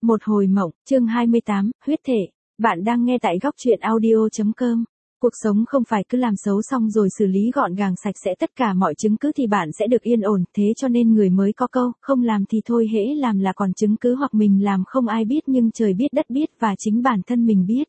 Một hồi mộng, chương 28, huyết thể. Bạn đang nghe tại góc truyện audio.com. Cuộc sống không phải cứ làm xấu xong rồi xử lý gọn gàng sạch sẽ tất cả mọi chứng cứ thì bạn sẽ được yên ổn, thế cho nên người mới có câu, không làm thì thôi hễ làm là còn chứng cứ hoặc mình làm không ai biết nhưng trời biết đất biết và chính bản thân mình biết.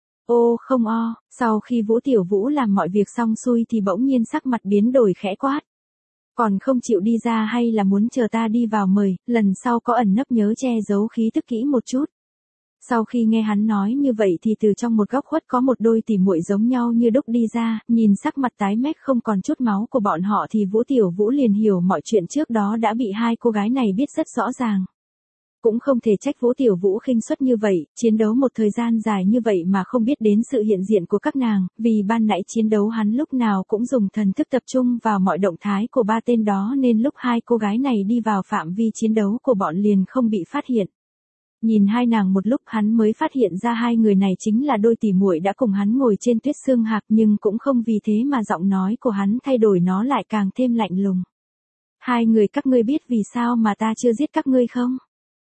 Ô không o, sau khi Vũ Tiểu Vũ làm mọi việc xong xuôi thì bỗng nhiên sắc mặt biến đổi khẽ quát. Còn không chịu đi ra hay là muốn chờ ta đi vào mời, lần sau có ẩn nấp nhớ che giấu khí tức kỹ một chút. Sau khi nghe hắn nói như vậy thì từ trong một góc khuất có một đôi tỉ muội giống nhau như đúc đi ra, nhìn sắc mặt tái mét không còn chút máu của bọn họ thì Vũ Tiểu Vũ liền hiểu mọi chuyện trước đó đã bị hai cô gái này biết rất rõ ràng. Cũng không thể trách Vũ Tiểu Vũ khinh suất như vậy, chiến đấu một thời gian dài như vậy mà không biết đến sự hiện diện của các nàng, vì ban nãy chiến đấu hắn lúc nào cũng dùng thần thức tập trung vào mọi động thái của ba tên đó nên lúc hai cô gái này đi vào phạm vi chiến đấu của bọn liền không bị phát hiện. Nhìn hai nàng một lúc hắn mới phát hiện ra hai người này chính là đôi tỉ muội đã cùng hắn ngồi trên tuyết xương hạc nhưng cũng không vì thế mà giọng nói của hắn thay đổi nó lại càng thêm lạnh lùng. Hai người các ngươi biết vì sao mà ta chưa giết các ngươi không?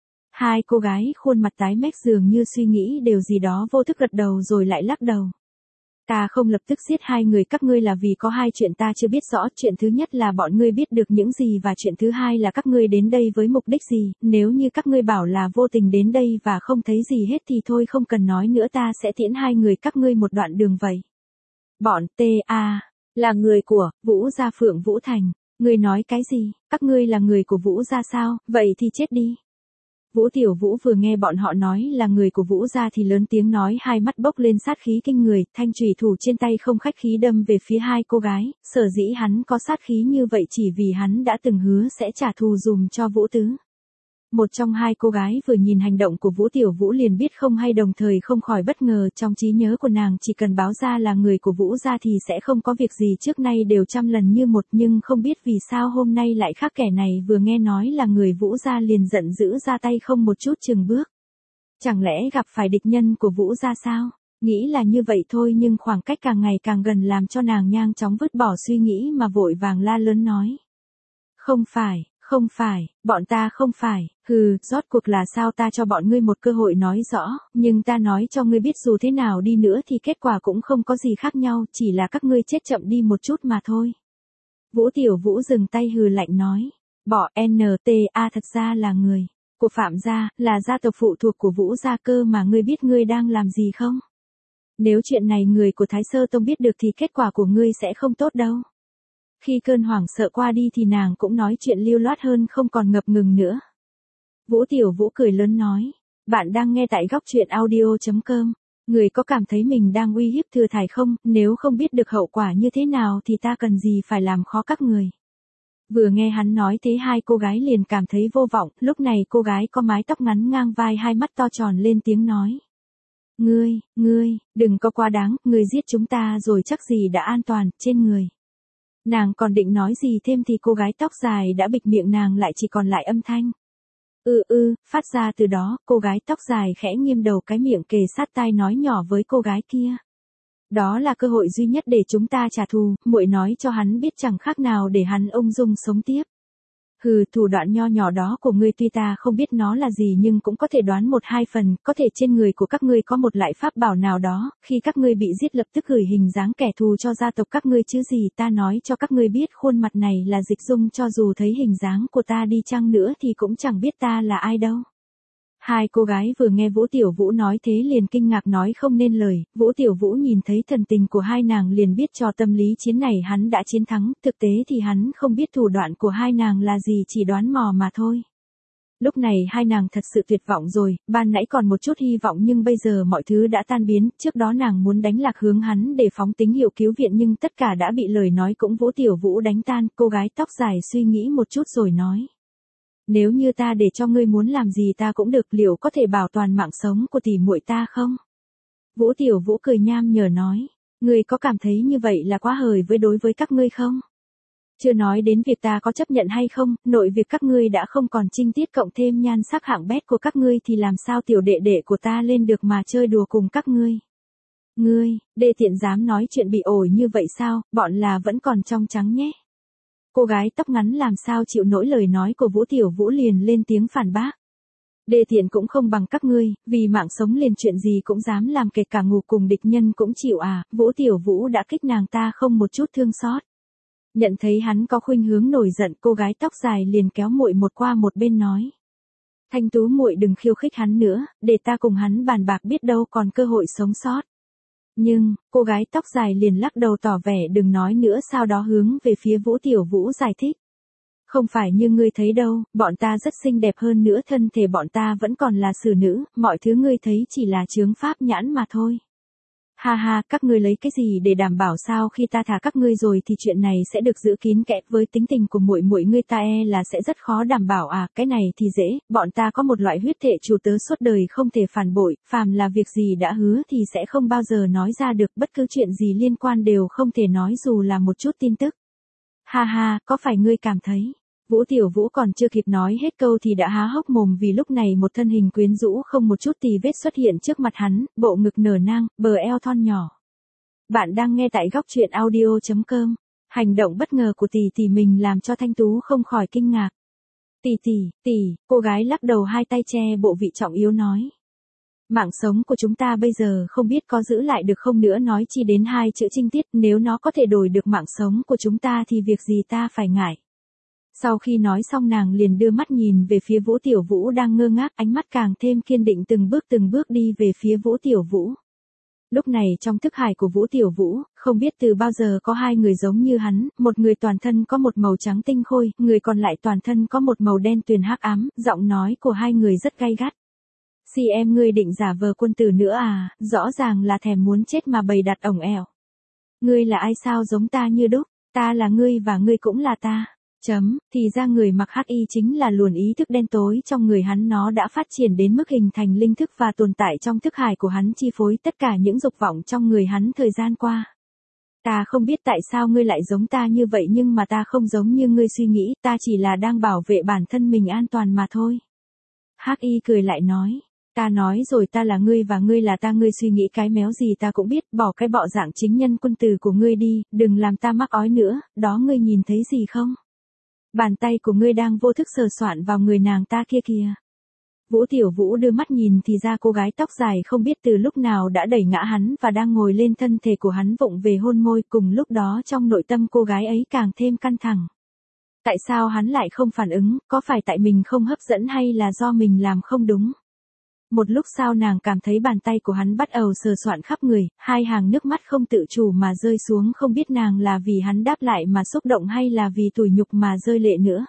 Hai cô gái khuôn mặt tái mét dường như suy nghĩ điều gì đó vô thức gật đầu rồi lại lắc đầu. Ta không lập tức giết hai người các ngươi là vì có hai chuyện ta chưa biết rõ. Chuyện thứ nhất là bọn ngươi biết được những gì và chuyện thứ hai là các ngươi đến đây với mục đích gì. Nếu như các ngươi bảo là vô tình đến đây và không thấy gì hết thì thôi không cần nói nữa ta sẽ tiễn hai người các ngươi một đoạn đường vậy. Bọn T.A. là người của Vũ gia Phượng Vũ Thành. Ngươi nói cái gì? Các ngươi là người của Vũ gia sao? Vậy thì chết đi. Vũ Tiểu Vũ vừa nghe bọn họ nói là người của Vũ gia thì lớn tiếng nói hai mắt bốc lên sát khí kinh người, thanh chùy thủ trên tay không khách khí đâm về phía hai cô gái, sở dĩ hắn có sát khí như vậy chỉ vì hắn đã từng hứa sẽ trả thù dùm cho Vũ Tứ. Một trong hai cô gái vừa nhìn hành động của Vũ Tiểu Vũ liền biết không hay đồng thời không khỏi bất ngờ trong trí nhớ của nàng chỉ cần báo ra là người của Vũ gia thì sẽ không có việc gì trước nay đều trăm lần như một nhưng không biết vì sao hôm nay lại khác kẻ này vừa nghe nói là người Vũ gia liền giận dữ ra tay không một chút chừng bước. Chẳng lẽ gặp phải địch nhân của Vũ gia sao? Nghĩ là như vậy thôi nhưng khoảng cách càng ngày càng gần làm cho nàng nhanh chóng vứt bỏ suy nghĩ mà vội vàng la lớn nói. Không phải, bọn ta không phải, rốt cuộc là sao ta cho bọn ngươi một cơ hội nói rõ, nhưng ta nói cho ngươi biết dù thế nào đi nữa thì kết quả cũng không có gì khác nhau, chỉ là các ngươi chết chậm đi một chút mà thôi. Vũ Tiểu Vũ dừng tay hừ lạnh nói, bỏ N.T.A. thật ra là người của Phạm gia, là gia tộc phụ thuộc của Vũ gia cơ mà ngươi biết ngươi đang làm gì không? Nếu chuyện này người của Thái Sơ Tông biết được thì kết quả của ngươi sẽ không tốt đâu. Khi cơn hoảng sợ qua đi thì nàng cũng nói chuyện lưu loát hơn không còn ngập ngừng nữa. Vũ Tiểu Vũ cười lớn nói, bạn đang nghe tại góc truyện audio.com. Người có cảm thấy mình đang uy hiếp Thừa Thải không? Nếu không biết được hậu quả như thế nào thì ta cần gì phải làm khó các người. Vừa nghe hắn nói thế hai cô gái liền cảm thấy vô vọng, lúc này cô gái có mái tóc ngắn ngang vai hai mắt to tròn lên tiếng nói. Ngươi, đừng có quá đáng, ngươi giết chúng ta rồi chắc gì đã an toàn, trên người. Nàng còn định nói gì thêm thì cô gái tóc dài đã bịt miệng nàng lại chỉ còn lại âm thanh. Phát ra từ đó, cô gái tóc dài khẽ nghiêm đầu cái miệng kề sát tai nói nhỏ với cô gái kia. Đó là cơ hội duy nhất để chúng ta trả thù, muội nói cho hắn biết chẳng khác nào để hắn ung dung sống tiếp. Thủ đoạn nho nhỏ đó của ngươi tuy ta không biết nó là gì nhưng cũng có thể đoán một hai phần, có thể trên người của các ngươi có một loại pháp bảo nào đó, khi các ngươi bị giết lập tức gửi hình dáng kẻ thù cho gia tộc các ngươi chứ gì ta nói cho các ngươi biết khuôn mặt này là Dịch Dung cho dù thấy hình dáng của ta đi chăng nữa thì cũng chẳng biết ta là ai đâu. Hai cô gái vừa nghe Vũ Tiểu Vũ nói thế liền kinh ngạc nói không nên lời, Vũ Tiểu Vũ nhìn thấy thần tình của hai nàng liền biết cho tâm lý chiến này hắn đã chiến thắng, thực tế thì hắn không biết thủ đoạn của hai nàng là gì chỉ đoán mò mà thôi. Lúc này hai nàng thật sự tuyệt vọng rồi, ban nãy còn một chút hy vọng nhưng bây giờ mọi thứ đã tan biến, trước đó nàng muốn đánh lạc hướng hắn để phóng tín hiệu cứu viện nhưng tất cả đã bị lời nói cũng Vũ Tiểu Vũ đánh tan, cô gái tóc dài suy nghĩ một chút rồi nói. Nếu như ta để cho ngươi muốn làm gì ta cũng được liệu có thể bảo toàn mạng sống của tỷ muội ta không? Vũ Tiểu Vũ cười nham nhở nói, ngươi có cảm thấy như vậy là quá hời đối với các ngươi không? Chưa nói đến việc ta có chấp nhận hay không, nội việc các ngươi đã không còn trinh tiết cộng thêm nhan sắc hạng bét của các ngươi thì làm sao tiểu đệ đệ của ta lên được mà chơi đùa cùng các ngươi? Ngươi, đê tiện dám nói chuyện bị ổi như vậy sao, bọn là vẫn còn trong trắng nhé. Cô gái tóc ngắn làm sao chịu nổi lời nói của Vũ Tiểu Vũ liền lên tiếng phản bác. Đê tiện cũng không bằng các ngươi, vì mạng sống liền chuyện gì cũng dám làm, kể cả ngủ cùng địch nhân cũng chịu à. Vũ Tiểu Vũ đã kích nàng ta không một chút thương xót. Nhận thấy hắn có khuynh hướng nổi giận, cô gái tóc dài liền kéo muội một qua một bên nói: Thanh Tú muội đừng khiêu khích hắn nữa, để ta cùng hắn bàn bạc, biết đâu còn cơ hội sống sót. Nhưng, cô gái tóc dài liền lắc đầu tỏ vẻ đừng nói nữa, sau đó hướng về phía Vũ Tiểu Vũ giải thích. Không phải như ngươi thấy đâu, bọn ta rất xinh đẹp, hơn nữa thân thể bọn ta vẫn còn là xử nữ, mọi thứ ngươi thấy chỉ là chướng pháp nhãn mà thôi. Ha ha, các ngươi lấy cái gì để đảm bảo sao khi ta thả các ngươi rồi thì chuyện này sẽ được giữ kín kẽ, với tính tình của muội muội ngươi ta e là sẽ rất khó đảm bảo à. Cái này thì dễ, bọn ta có một loại huyết thể chủ tớ suốt đời không thể phản bội, phàm là việc gì đã hứa thì sẽ không bao giờ nói ra được, bất cứ chuyện gì liên quan đều không thể nói dù là một chút tin tức. Ha ha, có phải ngươi cảm thấy? Vũ Tiểu Vũ còn chưa kịp nói hết câu thì đã há hốc mồm, vì lúc này một thân hình quyến rũ không một chút tì vết xuất hiện trước mặt hắn, bộ ngực nở nang, bờ eo thon nhỏ. Bạn đang nghe tại góc truyện audio.com. Hành động bất ngờ của tỷ tỷ mình làm cho Thanh Tú không khỏi kinh ngạc. Tỷ, cô gái lắc đầu hai tay che bộ vị trọng yếu nói. Mạng sống của chúng ta bây giờ không biết có giữ lại được không nữa, nói chi đến hai chữ trinh tiết, nếu nó có thể đổi được mạng sống của chúng ta thì việc gì ta phải ngại. Sau khi nói xong nàng liền đưa mắt nhìn về phía Vũ Tiểu Vũ đang ngơ ngác, ánh mắt càng thêm kiên định, từng bước đi về phía Vũ Tiểu Vũ. Lúc này trong thức hải của Vũ Tiểu Vũ, không biết từ bao giờ có hai người giống như hắn, một người toàn thân có một màu trắng tinh khôi, người còn lại toàn thân có một màu đen tuyền hắc ám, giọng nói của hai người rất gay gắt. Em ngươi định giả vờ quân tử nữa à, rõ ràng là thèm muốn chết mà bày đặt ổng ẻo. Ngươi là ai sao giống ta như đúc, ta là ngươi và ngươi cũng là ta. Thì ra người mặc hắc y chính là luồn ý thức đen tối trong người hắn, nó đã phát triển đến mức hình thành linh thức và tồn tại trong thức hải của hắn, chi phối tất cả những dục vọng trong người hắn thời gian qua. Ta không biết tại sao ngươi lại giống ta như vậy, nhưng mà ta không giống như ngươi suy nghĩ, ta chỉ là đang bảo vệ bản thân mình an toàn mà thôi. Hắc y cười lại nói. Ta nói rồi, ta là ngươi và ngươi là ta, ngươi suy nghĩ cái méo gì ta cũng biết, bỏ cái bọ dạng chính nhân quân tử của ngươi đi, đừng làm ta mắc ói nữa, đó ngươi nhìn thấy gì không? Bàn tay của ngươi đang vô thức sờ soạn vào người nàng ta kia kìa. Vũ Tiểu Vũ đưa mắt nhìn thì ra cô gái tóc dài không biết từ lúc nào đã đẩy ngã hắn và đang ngồi lên thân thể của hắn, vụng về hôn môi, cùng lúc đó trong nội tâm cô gái ấy càng thêm căng thẳng. Tại sao hắn lại không phản ứng, có phải tại mình không hấp dẫn hay là do mình làm không đúng? Một lúc sau nàng cảm thấy bàn tay của hắn bắt đầu sờ soạn khắp người, hai hàng nước mắt không tự chủ mà rơi xuống, không biết nàng là vì hắn đáp lại mà xúc động hay là vì tủi nhục mà rơi lệ nữa.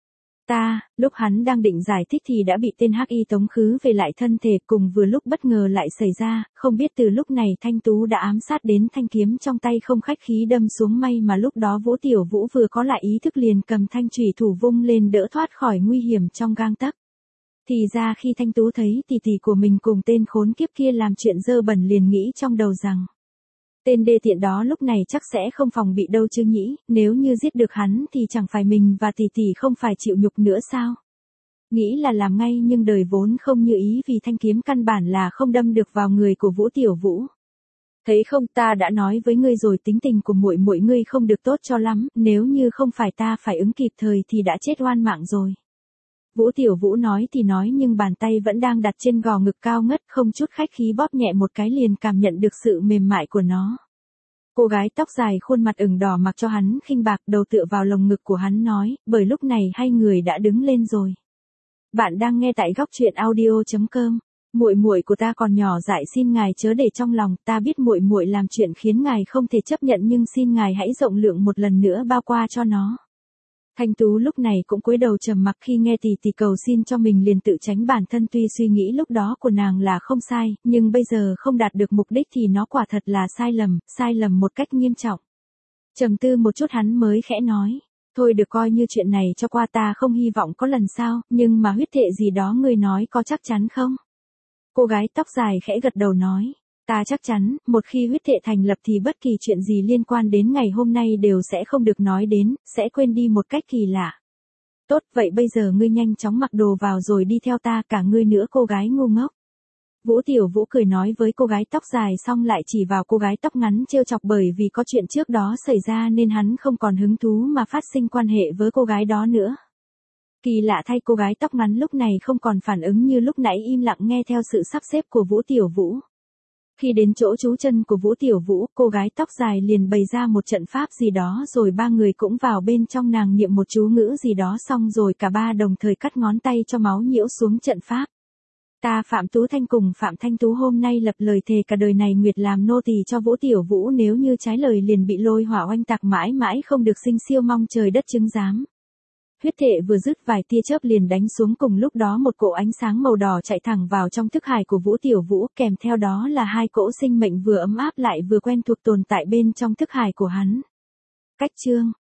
Lúc hắn đang định giải thích thì đã bị tên hắc y tống khứ về lại thân thể, cùng vừa lúc bất ngờ lại xảy ra, không biết từ lúc này Thanh Tú đã ám sát đến, thanh kiếm trong tay không khách khí đâm xuống, may mà lúc đó Vũ Tiểu Vũ vừa có lại ý thức liền cầm thanh chủy thủ vung lên đỡ thoát khỏi nguy hiểm trong gang tấc. Thì ra khi Thanh Tú thấy tỷ tỷ của mình cùng tên khốn kiếp kia làm chuyện dơ bẩn liền nghĩ trong đầu rằng tên đê tiện đó lúc này chắc sẽ không phòng bị đâu chứ nhỉ, nếu như giết được hắn thì chẳng phải mình và tỷ tỷ không phải chịu nhục nữa sao? Nghĩ là làm ngay nhưng đời vốn không như ý, vì thanh kiếm căn bản là không đâm được vào người của Vũ Tiểu Vũ. Thấy không, ta đã nói với ngươi rồi, tính tình của muội muội ngươi không được tốt cho lắm, nếu như không phải ta phải ứng kịp thời thì đã chết oan mạng rồi. Vũ Tiểu Vũ nói thì nói nhưng bàn tay vẫn đang đặt trên gò ngực cao ngất, không chút khách khí bóp nhẹ một cái liền cảm nhận được sự mềm mại của nó. Cô gái tóc dài khuôn mặt ửng đỏ mặc cho hắn khinh bạc, đầu tựa vào lồng ngực của hắn nói, bởi lúc này hai người đã đứng lên rồi. Bạn đang nghe tại góc truyện audio.com. Muội muội của ta còn nhỏ dại, xin ngài chớ để trong lòng, ta biết muội muội làm chuyện khiến ngài không thể chấp nhận, nhưng xin ngài hãy rộng lượng một lần nữa bao qua cho nó. Thanh Tú lúc này cũng cúi đầu trầm mặc, khi nghe tỷ tỷ cầu xin cho mình liền tự tránh bản thân, tuy suy nghĩ lúc đó của nàng là không sai, nhưng bây giờ không đạt được mục đích thì nó quả thật là sai lầm một cách nghiêm trọng. Trầm tư một chút hắn mới khẽ nói, thôi được, coi như chuyện này cho qua, ta không hy vọng có lần sau, nhưng mà huyết thệ gì đó ngươi nói có chắc chắn không? Cô gái tóc dài khẽ gật đầu nói, ta chắc chắn, một khi huyết thệ thành lập thì bất kỳ chuyện gì liên quan đến ngày hôm nay đều sẽ không được nói đến, sẽ quên đi một cách kỳ lạ. Tốt, vậy bây giờ ngươi nhanh chóng mặc đồ vào rồi đi theo ta, cả ngươi nữa cô gái ngu ngốc. Vũ Tiểu Vũ cười nói với cô gái tóc dài xong lại chỉ vào cô gái tóc ngắn trêu chọc, bởi vì có chuyện trước đó xảy ra nên hắn không còn hứng thú mà phát sinh quan hệ với cô gái đó nữa. Kỳ lạ thay cô gái tóc ngắn lúc này không còn phản ứng như lúc nãy im lặng nghe theo sự sắp xếp của Vũ Tiểu Vũ. Khi đến chỗ trú chân của Vũ Tiểu Vũ, cô gái tóc dài liền bày ra một trận pháp gì đó rồi ba người cũng vào bên trong, nàng niệm một chú ngữ gì đó xong rồi cả ba đồng thời cắt ngón tay cho máu nhiễu xuống trận pháp. Ta Phạm Tú Thanh cùng Phạm Thanh Tú hôm nay lập lời thề cả đời này nguyệt làm nô tỳ cho Vũ Tiểu Vũ, nếu như trái lời liền bị lôi hỏa oanh tạc mãi mãi không được sinh, siêu mong trời đất chứng giám. Huyết thể vừa dứt vài tia chớp liền đánh xuống, cùng lúc đó một cỗ ánh sáng màu đỏ chạy thẳng vào trong thức hải của Vũ Tiểu Vũ, kèm theo đó là hai cỗ sinh mệnh vừa ấm áp lại vừa quen thuộc tồn tại bên trong thức hải của hắn. Cách chương